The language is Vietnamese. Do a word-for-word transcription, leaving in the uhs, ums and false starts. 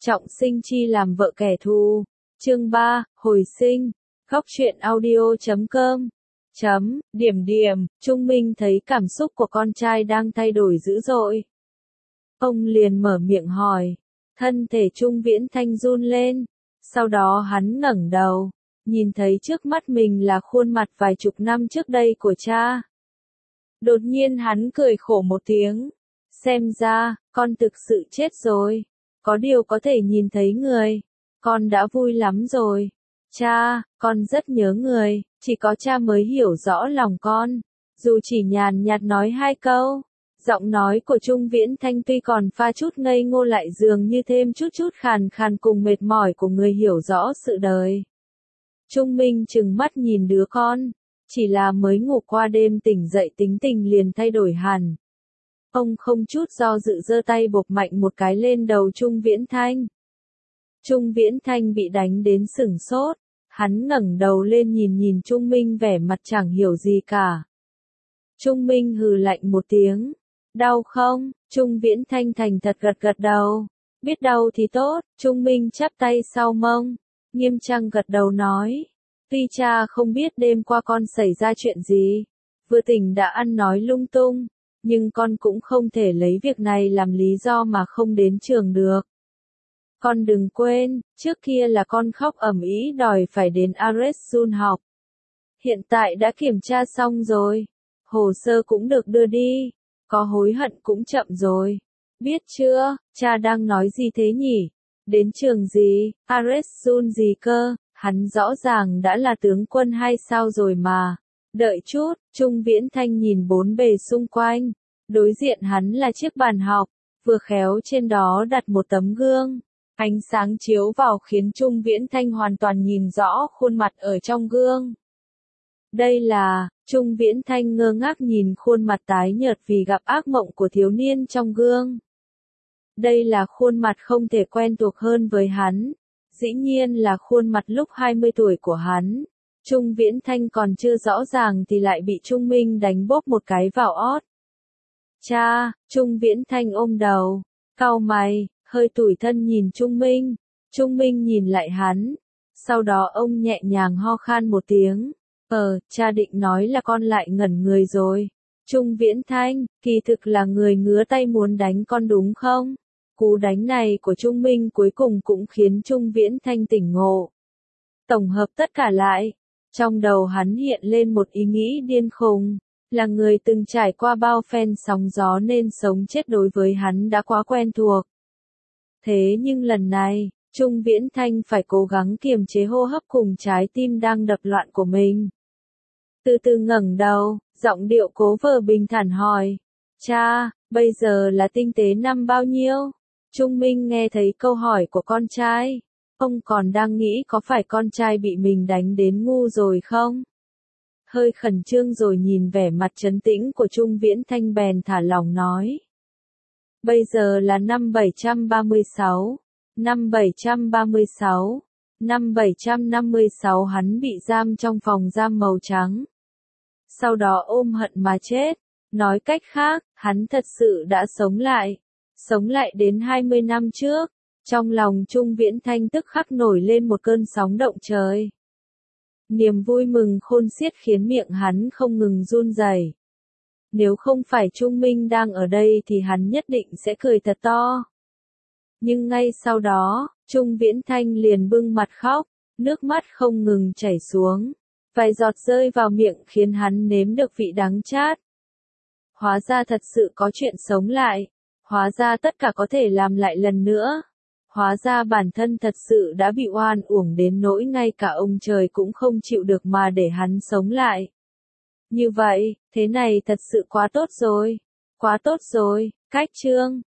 Trọng sinh chi làm vợ kẻ thù. Chương ba, hồi sinh. Góc truyện audio chấm com. Chấm, điểm điểm, Trung Minh thấy cảm xúc của con trai đang thay đổi dữ dội. Ông liền mở miệng hỏi. Thân thể Trung Viễn Thanh run lên. Sau đó hắn ngẩng đầu, nhìn thấy trước mắt mình là khuôn mặt vài chục năm trước đây của cha. Đột nhiên hắn cười khổ một tiếng. Xem ra, con thực sự chết rồi. Có điều có thể nhìn thấy người. Con đã vui lắm rồi. Cha, con rất nhớ người, chỉ có cha mới hiểu rõ lòng con. Dù chỉ nhàn nhạt nói hai câu, giọng nói của Trung Viễn Thanh tuy còn pha chút ngây ngô lại dường như thêm chút chút khàn khàn cùng mệt mỏi của người hiểu rõ sự đời. Trung Minh trừng mắt nhìn đứa con, chỉ là mới ngủ qua đêm tỉnh dậy tính tình liền thay đổi hẳn. Ông không chút do dự giơ tay bộp mạnh một cái lên đầu Trung Viễn Thanh. Trung Viễn Thanh bị đánh đến sửng sốt, hắn ngẩng đầu lên nhìn nhìn Trung Minh vẻ mặt chẳng hiểu gì cả. Trung Minh hừ lạnh một tiếng, đau không? Trung Viễn Thanh thành thật gật gật đầu, biết đau thì tốt. Trung Minh chắp tay sau mông, nghiêm trang gật đầu nói, tuy cha không biết đêm qua con xảy ra chuyện gì, vừa tỉnh đã ăn nói lung tung, nhưng con cũng không thể lấy việc này làm lý do mà không đến trường được. Con đừng quên, trước kia là con khóc ầm ĩ đòi phải đến Ares-Sun học. Hiện tại đã kiểm tra xong rồi, hồ sơ cũng được đưa đi, có hối hận cũng chậm rồi. Biết chưa, cha đang nói gì thế nhỉ? Đến trường gì, Ares-Sun gì cơ, hắn rõ ràng đã là tướng quân hai sao rồi mà. Đợi chút, Trung Viễn Thanh nhìn bốn bề xung quanh, đối diện hắn là chiếc bàn học, vừa khéo trên đó đặt một tấm gương. Ánh sáng chiếu vào khiến Trung Viễn Thanh hoàn toàn nhìn rõ khuôn mặt ở trong gương. Đây là, Trung Viễn Thanh ngơ ngác nhìn khuôn mặt tái nhợt vì gặp ác mộng của thiếu niên trong gương. Đây là khuôn mặt không thể quen thuộc hơn với hắn. Dĩ nhiên là khuôn mặt lúc hai mươi tuổi của hắn. Trung Viễn Thanh còn chưa rõ ràng thì lại bị Trung Minh đánh bốp một cái vào ót. Cha, Trung Viễn Thanh ôm đầu, cau mày, hơi tủi thân nhìn Trung Minh. Trung Minh nhìn lại hắn. Sau đó ông nhẹ nhàng ho khan một tiếng. Ờ, cha định nói là con lại ngẩn người rồi. Trung Viễn Thanh, kỳ thực là người ngứa tay muốn đánh con đúng không? Cú đánh này của Trung Minh cuối cùng cũng khiến Trung Viễn Thanh tỉnh ngộ. Tổng hợp tất cả lại, trong đầu hắn hiện lên một ý nghĩ điên khùng. Là người từng trải qua bao phen sóng gió nên sống chết đối với hắn đã quá quen thuộc. Thế nhưng lần này, Trung Viễn Thanh phải cố gắng kiềm chế hô hấp cùng trái tim đang đập loạn của mình. Từ từ ngẩng đầu, giọng điệu cố vờ bình thản hỏi. Cha, bây giờ là tinh tế năm bao nhiêu? Trung Minh nghe thấy câu hỏi của con trai. Ông còn đang nghĩ có phải con trai bị mình đánh đến ngu rồi không? Hơi khẩn trương rồi nhìn vẻ mặt trấn tĩnh của Trung Viễn Thanh bèn thả lòng nói. Bây giờ là năm bảy trăm ba mươi sáu. Năm bảy trăm ba mươi sáu. Năm bảy trăm năm mươi sáu hắn bị giam trong phòng giam màu trắng. Sau đó ôm hận mà chết. Nói cách khác, hắn thật sự đã sống lại. Sống lại đến hai mươi năm trước. Trong lòng Trung Viễn Thanh tức khắc nổi lên một cơn sóng động trời. Niềm vui mừng khôn xiết khiến miệng hắn không ngừng run rẩy. Nếu không phải Trung Minh đang ở đây thì hắn nhất định sẽ cười thật to. Nhưng ngay sau đó, Trung Viễn Thanh liền bưng mặt khóc, nước mắt không ngừng chảy xuống. Vài giọt rơi vào miệng khiến hắn nếm được vị đắng chát. Hóa ra thật sự có chuyện sống lại. Hóa ra tất cả có thể làm lại lần nữa. Hóa ra bản thân thật sự đã bị oan uổng đến nỗi ngay cả ông trời cũng không chịu được mà để hắn sống lại. Như vậy, thế này thật sự quá tốt rồi. Quá tốt rồi. Cách chương.